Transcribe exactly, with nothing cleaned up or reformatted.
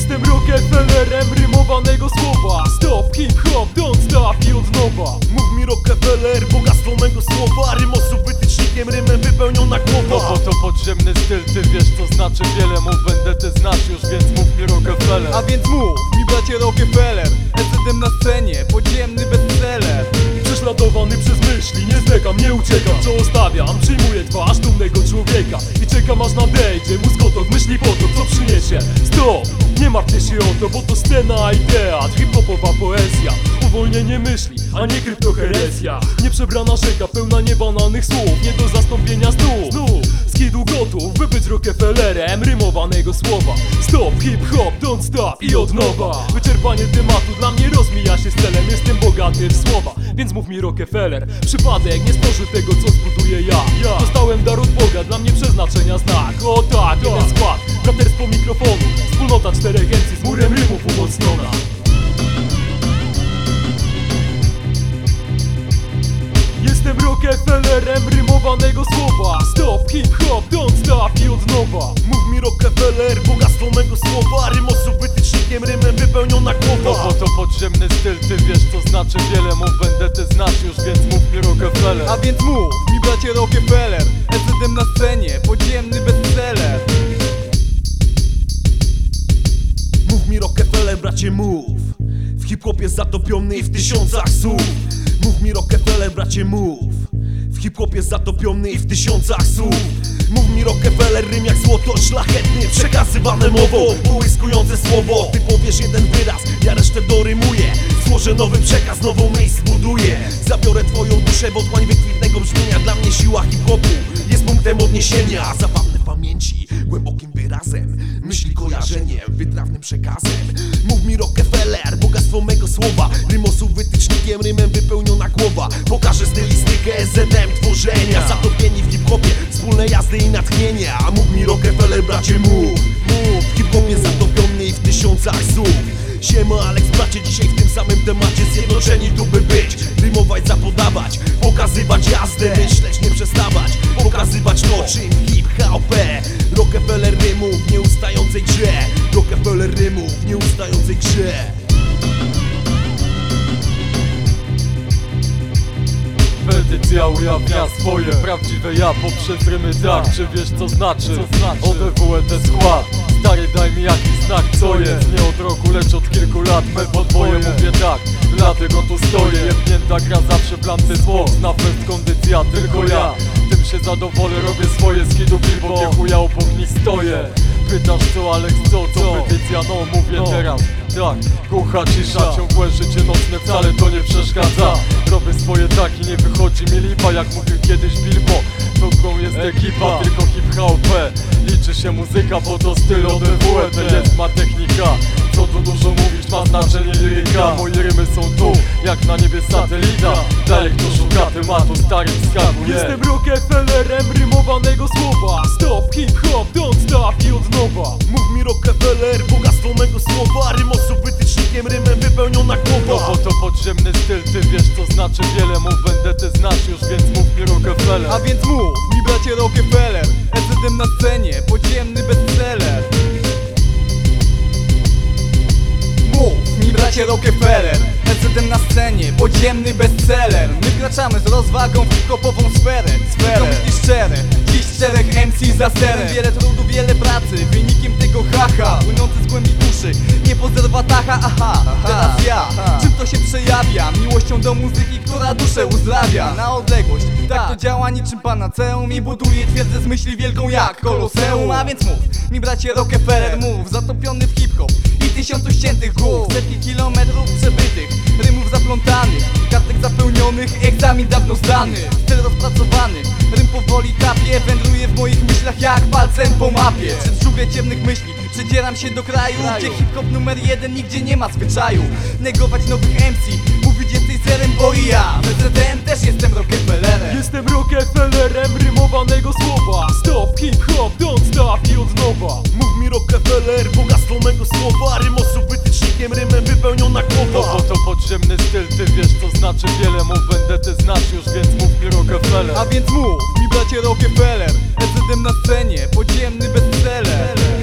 Jestem Rockefellerem rymowanego słowa. Stop, hip-hop, don't stop i od nowa. Mów mi Rockefeller, bogactwo mego słowa. Rym osób wytycznikiem, rymem wypełniona głowa. No bo to podziemny styl, ty wiesz co znaczy wiele. Mów vendetę znasz już, więc mów mi Rockefeller. A więc mów mi bracie Rockefeller, ecedem na scenie, podziemny bestseller. Prześladowany przez myśli, nie zdekam, nie uciekam. Czoło stawiam, przyjmuję twarz dumnego człowieka i czekam aż nadejdzie mózgotok, myśli potok, co przyniesie. Stop, nie martwcie się o to, bo to scena i teatr, hip-hopowa poezja. Uwolnienie myśli, a nie kryptoherezja. Nieprzebrana rzeka pełna niebananych słów, nie do zastąpienia znów. Znów, skidu gotów, by być Rockefellerem rymowanego słowa. Stop, hip-hop, don't stop i od nowa. Wyczerpanie tematu dla mnie rozmija się z celem. Jestem bogaty w słowa, więc mów mi Rockefeller. Przypadek nie stworzy tego, co zbuduję ja. ja Dostałem dar od Boga, dla mnie przeznaczenia znak. O tak, jeden skład, braterstwo mikrofonu, wspólnota czterech M C z murem rymów umocniona. Jestem Rockefellerem rymowanego słowa. Stop, hip-hop, don't stop i od nowa. Mów mi Rockefeller, bogactwo mego słowa. Rym osób wytycznikiem, rymem wypełniona głowa. No bo to podziemny styl, ty wiesz co znaczy wiele. Mów vendetę znasz już, więc mów mi Rockefeller. A więc mów mi bracie Rockefeller, ecedem na scenie, podziemny bestseller. Mów mi Rockefeller, bracie mów. W hip-hopie zatopiony i w tysiącach słów. Mów mi Rockefeller, bracie mów. W hip-hopie zatopiony i w tysiącach słów. Mów mi Rockefeller, rym jak złoto szlachetny, przekazywane mową, połyskujące słowo. Ty powiesz jeden wyraz, ja resztę dorymuję. Stworzę nowy przekaz, nową myśl zbuduję. Zabiorę twoją duszę w otchłań wykwintnego brzmienia. Dla mnie siła hip-hopu jest punktem odniesienia. Zabawne pamięci, głębokim wyrazem, myśli kojarzeniem, wytrawnym przekazem. Mów mi Rockefeller, bogactwo mego słowa. Rym osób wytycznikiem, rymem wypełniona głowa. Pokażę stylistykę S Z M tworzenia. Zatopieni w hip-hopie, wspólne jazdy i natchnienia. A mów mi Rockefeller, bracie mów. Mów, w hip-hopie zatopiony i w tysiącach słów. Siema Alex, bracie, dzisiaj w tym samym temacie zjednoczeni tu by być. Rymować, zapodawać, pokazywać jazdę, myśleć, nie przestawać, pokazywać to, czym hip-hop. Rockefeller rymów w nieustającej grze. Rockefeller rymów w nieustającej grze. Petycja ujawnia swoje prawdziwe ja poprzez rymy, tak. Czy wiesz co znaczy? O D W E T skład. Stary, daj mi jakiś znak, co jest. Nie od roku, lecz od kilku lat me podboje mówię tak, dlatego tu stoję. Jebnięta gra zawsze blanty zło. Na fest kondycja, tylko ja tym się zadowolę, robię swoje skidu bo nie chuja obok nich stoję. Pytasz co Alex, co, co petycja, no mówię no. teraz tak, głucha cisza, ciągłe życie nocne wcale to nie przeszkadza. Robię swoje tak i nie wychodzi mi lipa, jak mówił kiedyś Bilbo. Drugą jest ekipa, tylko hip-hop. Liczy się muzyka, bo to styl O D W E T jest ma technika. Co tu dużo mówić, ma znaczenie liryka. Moje rymy są tu, jak na niebie satelita. Daję kto szuka tematu, starym skaku nie. Jestem Rockefellerem rymowanego słowa. Stop, hip-hop, don't stop i od nowa. Mów mi Rockefeller, bogactwo mego słowa. Rym osób wytycznikiem, rymem wypełniona głowa. No bo to podziemny styl, ty wiesz co znaczy wiele. Mów vendetę znasz już, więc mów mi Rockefeller. A więc mów mi bracie Rockefeller, ecedem na scenie, podziemny bestseller. Mów mi bracie Rockefeller, ecedem na scenie, podziemny bestseller. My wkraczamy z rozwagą w hip-hopową sferę. Sferę myśli szczere, dziś czterech M C za sterem. Wiele trudu, wiele pracy, wynikiem tego haha, płynący z głębi duszy, nie pozerwa tacha. Aha, teraz ja, czym to się przejawia? Miłością do muzyki, która duszę uzdrawia. Na odległość, tak to działa niczym panaceum i buduje twierdzę z myśli wielką jak koloseum. A więc mów mi bracie Rockefeller, mów, zatopiony w hip-hop i tysiącu ściętych głów, setki kilometrów przebytych, rymów zaplątanych, kartek zapełnionych, egzamin dawno zdany, styl rozpracowany, rym powoli kapie, wędruje w moich myślach jak palcem po mapie. Przez dżunglę ciemnych myśli przedzieram się do kraju, gdzie hip-hop numer jeden nigdzie nie ma zwyczaju. Negować nowych M C, mówić jesteś zerem, bo i ja w S Z M też jestem Rockefellerem. Jestem Rockefellerem rymowanego słowa. Stop, hip-hop, don't stop i od nowa. Mów mi Rockefeller, bogactwo mego słowa. Rym osób wytycznikiem, rymem wypełniona głowa. No bo to podziemny styl, ty wiesz co znaczy wiele. Mów vendetę znasz już, więc mów mi Rockefeller. A więc mów mi bracie Rockefeller, ecedem na scenie, podziemny bestseller.